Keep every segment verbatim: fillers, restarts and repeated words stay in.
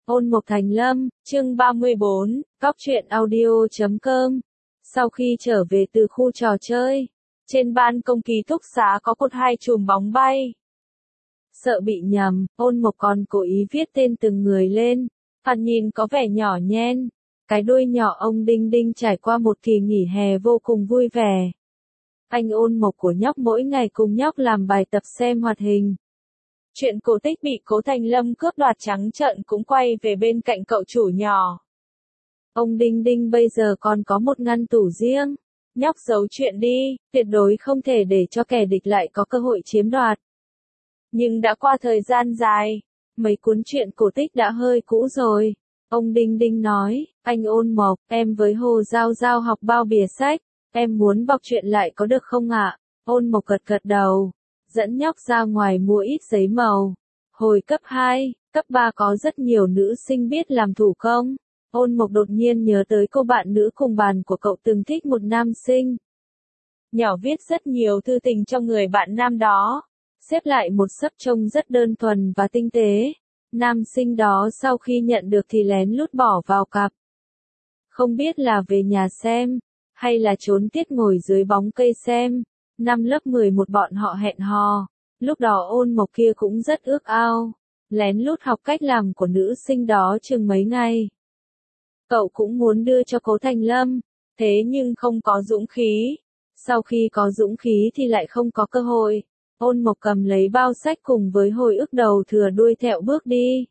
Ôn Mộc Thành Lâm, chương ba mươi bốn, Góc truyện audio chấm com. Sau khi trở về từ khu trò chơi, trên ban công ký túc xá có một hai chùm bóng bay. Sợ bị nhầm, Ôn Mộc còn cố ý viết tên từng người lên, thoạt nhìn có vẻ nhỏ nhen. Cái đuôi nhỏ ông Đinh Đinh trải qua một kỳ nghỉ hè vô cùng vui vẻ. Anh Ôn Mộc của nhóc mỗi ngày cùng nhóc làm bài tập xem hoạt hình. Chuyện cổ tích bị Cố Thành Lâm cướp đoạt trắng trợn cũng quay về bên cạnh cậu chủ nhỏ. Ông Đinh Đinh bây giờ còn có một ngăn tủ riêng. Nhóc giấu chuyện đi, tuyệt đối không thể để cho kẻ địch lại có cơ hội chiếm đoạt. Nhưng đã qua thời gian dài, mấy cuốn truyện cổ tích đã hơi cũ rồi. Ông Đinh Đinh nói, anh Ôn Mộc, em với Hồ Giao Giao học bao bìa sách, em muốn bọc truyện lại có được không ạ? Ôn Mộc gật gật đầu, dẫn nhóc ra ngoài mua ít giấy màu. Hồi cấp hai, cấp ba có rất nhiều nữ sinh biết làm thủ công. Ôn Mộc đột nhiên nhớ tới cô bạn nữ cùng bàn của cậu từng thích một nam sinh. Nhỏ viết rất nhiều thư tình cho người bạn nam đó, xếp lại một xấp trông rất đơn thuần và tinh tế. Nam sinh đó sau khi nhận được thì lén lút bỏ vào cặp. Không biết là về nhà xem, hay là trốn tiết ngồi dưới bóng cây xem. Năm lớp mười một bọn họ hẹn hò, lúc đó Ôn Mộc kia cũng rất ước ao, lén lút học cách làm của nữ sinh đó chừng mấy ngày. Cậu cũng muốn đưa cho Cố Thành Lâm, thế nhưng không có dũng khí. Sau khi có dũng khí thì lại không có cơ hội. Ôn Mộc cầm lấy bao sách cùng với hồi ức đầu thừa đuôi thẹo bước đi.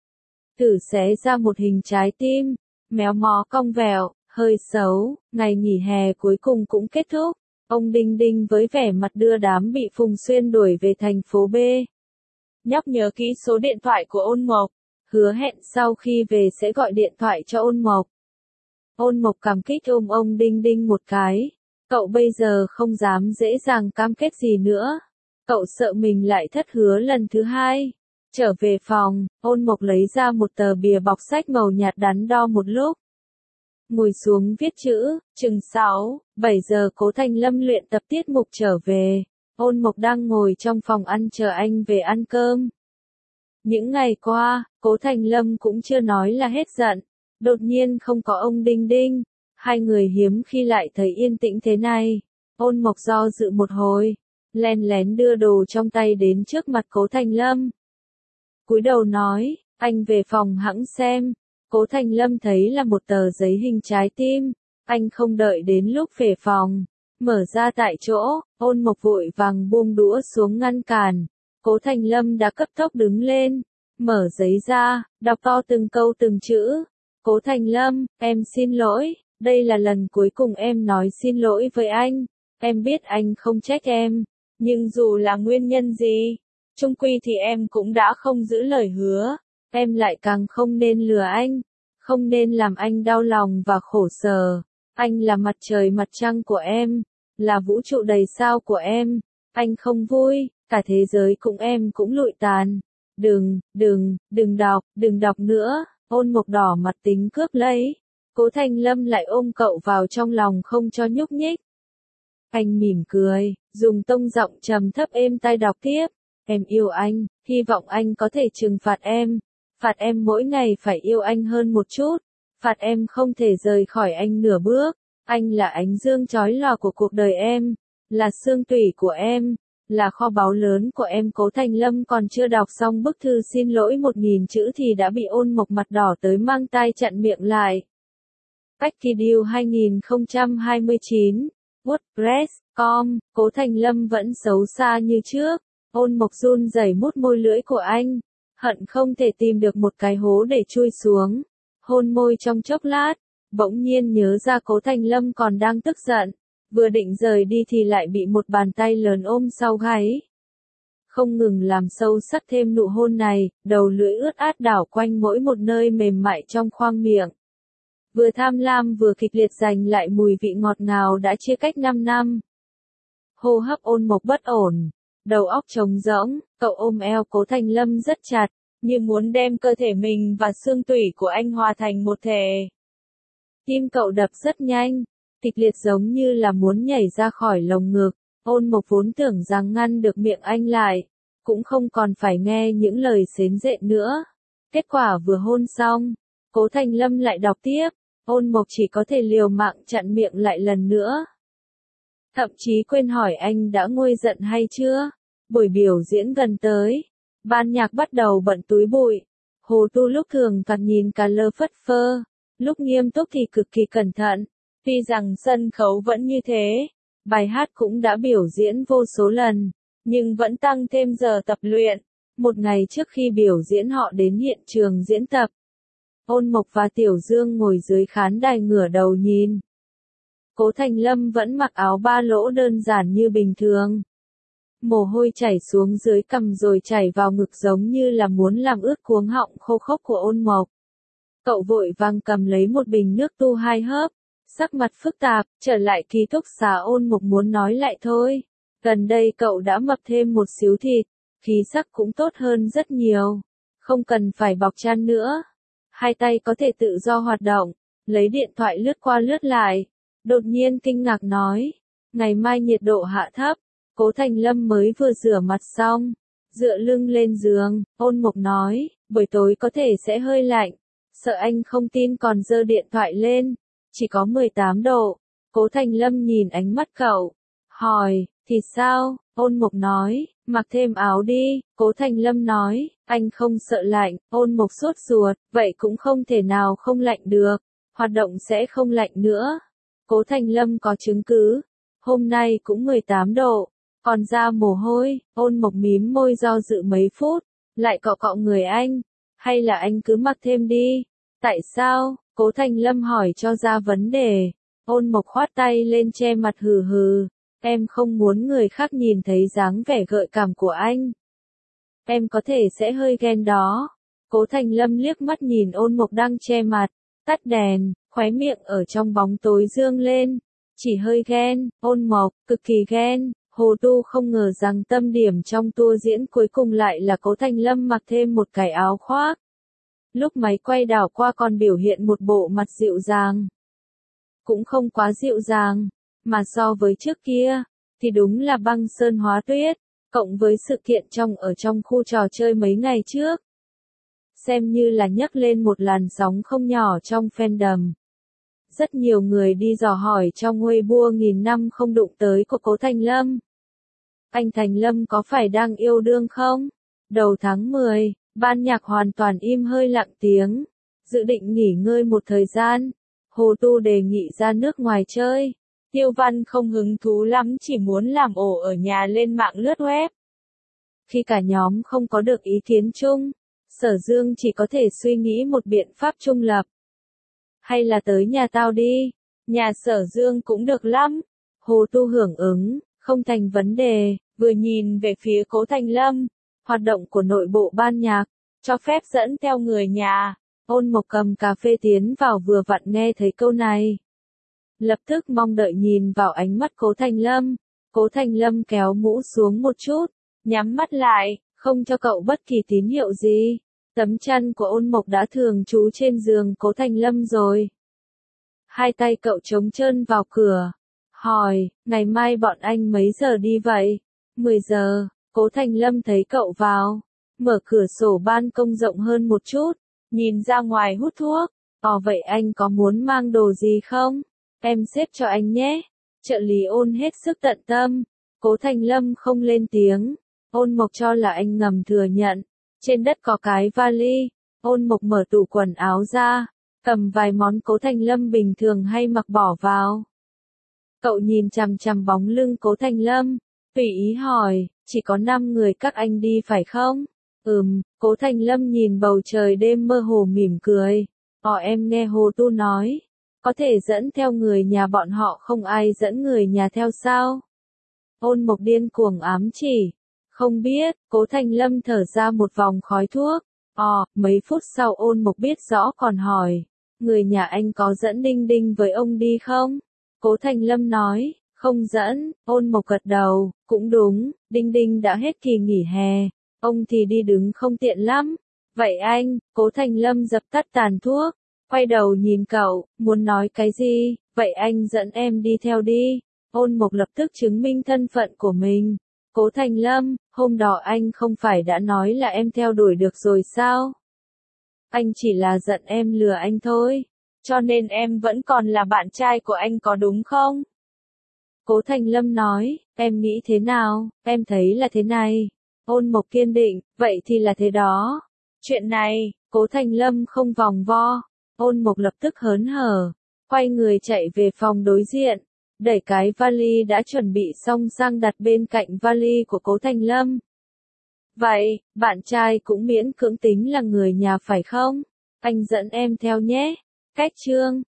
Thử xé ra một hình trái tim, méo mó cong vẹo, hơi xấu, ngày nghỉ hè cuối cùng cũng kết thúc. Ông Đinh Đinh với vẻ mặt đưa đám bị Phùng Xuyên đuổi về thành phố B. Nhóc nhớ kỹ số điện thoại của Ôn Mộc, hứa hẹn sau khi về sẽ gọi điện thoại cho Ôn Mộc. Ôn Mộc cảm kích ôm ông Đinh Đinh một cái. Cậu bây giờ không dám dễ dàng cam kết gì nữa. Cậu sợ mình lại thất hứa lần thứ hai. Trở về phòng, Ôn Mộc lấy ra một tờ bìa bọc sách màu nhạt đắn đo một lúc. Ngồi xuống viết chữ, chừng sáu, bảy giờ Cố Thành Lâm luyện tập tiết mục trở về. Ôn Mộc đang ngồi trong phòng ăn chờ anh về ăn cơm. Những ngày qua, Cố Thành Lâm cũng chưa nói là hết giận. Đột nhiên không có ông Đinh Đinh. Hai người hiếm khi lại thấy yên tĩnh thế này. Ôn Mộc do dự một hồi, len lén đưa đồ trong tay đến trước mặt Cố Thành Lâm. Cúi đầu nói, anh về phòng hẵng xem. Cố Thành Lâm thấy là một tờ giấy hình trái tim. Anh không đợi đến lúc về phòng, mở ra tại chỗ. Ôn Mộc vội vàng buông đũa xuống ngăn cản. Cố Thành Lâm đã cấp tốc đứng lên, mở giấy ra, đọc to từng câu từng chữ. Cố Thành Lâm, em xin lỗi, đây là lần cuối cùng em nói xin lỗi với anh. Em biết anh không trách em, nhưng dù là nguyên nhân gì, chung quy thì em cũng đã không giữ lời hứa. Em lại càng không nên lừa anh, không nên làm anh đau lòng và khổ sở. Anh là mặt trời mặt trăng của em, là vũ trụ đầy sao của em. Anh không vui, cả thế giới cùng em cũng lụi tàn. Đừng, đừng, đừng đọc, đừng đọc nữa. Ôn Mộc đỏ mặt tính cướp lấy. Cố Thành Lâm lại ôm cậu vào trong lòng không cho nhúc nhích. Anh mỉm cười, dùng tông giọng trầm thấp êm tai đọc tiếp. Em yêu anh, hy vọng anh có thể trừng phạt em. Phạt em mỗi ngày phải yêu anh hơn một chút. Phạt em không thể rời khỏi anh nửa bước. Anh là ánh dương chói lòa của cuộc đời em. Là xương tủy của em. Là kho báu lớn của em. Cố Thành Lâm còn chưa đọc xong bức thư xin lỗi một nghìn chữ thì đã bị Ôn Mộc mặt đỏ tới mang tai chặn miệng lại. Packidil hai không hai chín, WordPress chấm com, Cố Thành Lâm vẫn xấu xa như trước. Ôn Mộc run rẩy mút môi lưỡi của anh, hận không thể tìm được một cái hố để chui xuống. Hôn môi trong chốc lát, bỗng nhiên nhớ ra Cố Thành Lâm còn đang tức giận. Vừa định rời đi thì lại bị một bàn tay lớn ôm sau gáy. Không ngừng làm sâu sắc thêm nụ hôn này, đầu lưỡi ướt át đảo quanh mỗi một nơi mềm mại trong khoang miệng. Vừa tham lam vừa kịch liệt giành lại mùi vị ngọt ngào đã chia cách năm năm. Hô hấp Ôn Mộc bất ổn, đầu óc trống rỗng, cậu ôm eo Cố Thành Lâm rất chặt, như muốn đem cơ thể mình và xương tủy của anh hòa thành một thể. Tim cậu đập rất nhanh, kịch liệt giống như là muốn nhảy ra khỏi lồng ngực. Ôn Mộc vốn tưởng rằng ngăn được miệng anh lại, cũng không còn phải nghe những lời xến rện nữa. Kết quả vừa hôn xong, Cố Thành Lâm lại đọc tiếp, Ôn Mộc chỉ có thể liều mạng chặn miệng lại lần nữa. Thậm chí quên hỏi anh đã nguôi giận hay chưa. Buổi biểu diễn gần tới, ban nhạc bắt đầu bận túi bụi. Hồ Tu lúc thường thoạt nhìn cả lơ phất phơ, lúc nghiêm túc thì cực kỳ cẩn thận. Tuy rằng sân khấu vẫn như thế, bài hát cũng đã biểu diễn vô số lần, nhưng vẫn tăng thêm giờ tập luyện. Một ngày trước khi biểu diễn họ đến hiện trường diễn tập. Ôn Mộc và Tiểu Dương ngồi dưới khán đài ngửa đầu nhìn. Cố Thành Lâm vẫn mặc áo ba lỗ đơn giản như bình thường. Mồ hôi chảy xuống dưới cằm rồi chảy vào ngực giống như là muốn làm ướt cuống họng khô khốc của Ôn Mộc. Cậu vội vàng cầm lấy một bình nước tu hai hớp, sắc mặt phức tạp, trở lại ký túc xá. Ôn Mộc muốn nói lại thôi. Gần đây cậu đã mập thêm một xíu thịt, khí sắc cũng tốt hơn rất nhiều. Không cần phải bọc chăn nữa. Hai tay có thể tự do hoạt động, lấy điện thoại lướt qua lướt lại. Đột nhiên kinh ngạc nói, ngày mai nhiệt độ hạ thấp. Cố Thành Lâm mới vừa rửa mặt xong, dựa lưng lên giường, Ôn Mộc nói, buổi tối có thể sẽ hơi lạnh. Sợ anh không tin còn giơ điện thoại lên, chỉ có mười tám độ. Cố Thành Lâm nhìn ánh mắt cậu, hỏi, thì sao? Ôn Mộc nói, mặc thêm áo đi. Cố Thành Lâm nói, anh không sợ lạnh. Ôn Mộc sốt ruột, vậy cũng không thể nào không lạnh được, hoạt động sẽ không lạnh nữa. Cố Thành Lâm có chứng cứ, hôm nay cũng mười tám độ, còn ra mồ hôi. Ôn Mộc mím môi do dự mấy phút, lại cọ cọ người anh, hay là anh cứ mặc thêm đi. Tại sao? Cố Thành Lâm hỏi cho ra vấn đề. Ôn Mộc khoát tay lên che mặt hừ hừ, em không muốn người khác nhìn thấy dáng vẻ gợi cảm của anh. Em có thể sẽ hơi ghen đó. Cố Thành Lâm liếc mắt nhìn Ôn Mộc đang che mặt, tắt đèn, khóe miệng ở trong bóng tối dương lên. Chỉ hơi ghen. Ôn Mộc, cực kỳ ghen. Hồ Tu không ngờ rằng tâm điểm trong tour diễn cuối cùng lại là Cố Thành Lâm mặc thêm một cái áo khoác. Lúc máy quay đảo qua còn biểu hiện một bộ mặt dịu dàng. Cũng không quá dịu dàng, mà so với trước kia, thì đúng là băng sơn hóa tuyết, cộng với sự kiện trong ở trong khu trò chơi mấy ngày trước. Xem như là nhấc lên một làn sóng không nhỏ trong fandom. Rất nhiều người đi dò hỏi trong Weibo nghìn năm không đụng tới của Cố Thành Lâm. Anh Thành Lâm có phải đang yêu đương không? Đầu tháng mười, ban nhạc hoàn toàn im hơi lặng tiếng, dự định nghỉ ngơi một thời gian. Hồ Tu đề nghị ra nước ngoài chơi. Tiêu Văn không hứng thú lắm, chỉ muốn làm ổ ở nhà lên mạng lướt web. Khi cả nhóm không có được ý kiến chung, Sở Dương chỉ có thể suy nghĩ một biện pháp trung lập. Hay là tới nhà tao đi, nhà Sở Dương cũng được lắm. Hồ Tu hưởng ứng, không thành vấn đề, vừa nhìn về phía Cố Thành Lâm, hoạt động của nội bộ ban nhạc, cho phép dẫn theo người nhà. Ôn Mộc cầm cà phê tiến vào vừa vặn nghe thấy câu này. Lập tức mong đợi nhìn vào ánh mắt Cố Thành Lâm. Cố Thành Lâm kéo mũ xuống một chút, nhắm mắt lại, không cho cậu bất kỳ tín hiệu gì. Tấm chăn của Ôn Mộc đã thường trú trên giường Cố Thành Lâm rồi. Hai tay cậu trống trơn vào cửa, hỏi, ngày mai bọn anh mấy giờ đi vậy? mười giờ. Cố Thành Lâm thấy cậu vào, mở cửa sổ ban công rộng hơn một chút, nhìn ra ngoài hút thuốc. Ồ vậy anh có muốn mang đồ gì không? Em xếp cho anh nhé. Trợ lý Ôn hết sức tận tâm. Cố Thành Lâm không lên tiếng. Ôn Mộc cho là anh ngầm thừa nhận. Trên đất có cái vali. Ôn Mộc mở tủ quần áo ra, cầm vài món Cố Thành Lâm bình thường hay mặc bỏ vào. Cậu nhìn chằm chằm bóng lưng Cố Thành Lâm, tùy ý hỏi, chỉ có năm người các anh đi phải không? Ừm. Cố Thành Lâm nhìn bầu trời đêm mơ hồ mỉm cười. Họ em nghe Hồ Tu nói, có thể dẫn theo người nhà bọn họ, không ai dẫn người nhà theo sao? Ôn Mộc điên cuồng ám chỉ. Không biết. Cố Thành Lâm thở ra một vòng khói thuốc. Ồ, mấy phút sau Ôn Mộc biết rõ còn hỏi, người nhà anh có dẫn Đinh Đinh với ông đi không? Cố Thành Lâm nói, không dẫn. Ôn Mộc gật đầu, cũng đúng, Đinh Đinh đã hết kỳ nghỉ hè, ông thì đi đứng không tiện lắm. Vậy anh? Cố Thành Lâm dập tắt tàn thuốc, quay đầu nhìn cậu, muốn nói cái gì? Vậy anh dẫn em đi theo đi. Ôn Mộc lập tức chứng minh thân phận của mình. Cố Thành Lâm, hôm đó anh không phải đã nói là em theo đuổi được rồi sao? Anh chỉ là giận em lừa anh thôi. Cho nên em vẫn còn là bạn trai của anh có đúng không? Cố Thành Lâm nói, em nghĩ thế nào, em thấy là thế này. Ôn Mộc kiên định, vậy thì là thế đó. Chuyện này, Cố Thành Lâm không vòng vo. Ôn Mộc lập tức hớn hở, quay người chạy về phòng đối diện, đẩy cái vali đã chuẩn bị xong sang đặt bên cạnh vali của Cố Thành Lâm. Vậy, bạn trai cũng miễn cưỡng tính là người nhà phải không? Anh dẫn em theo nhé. Cách chương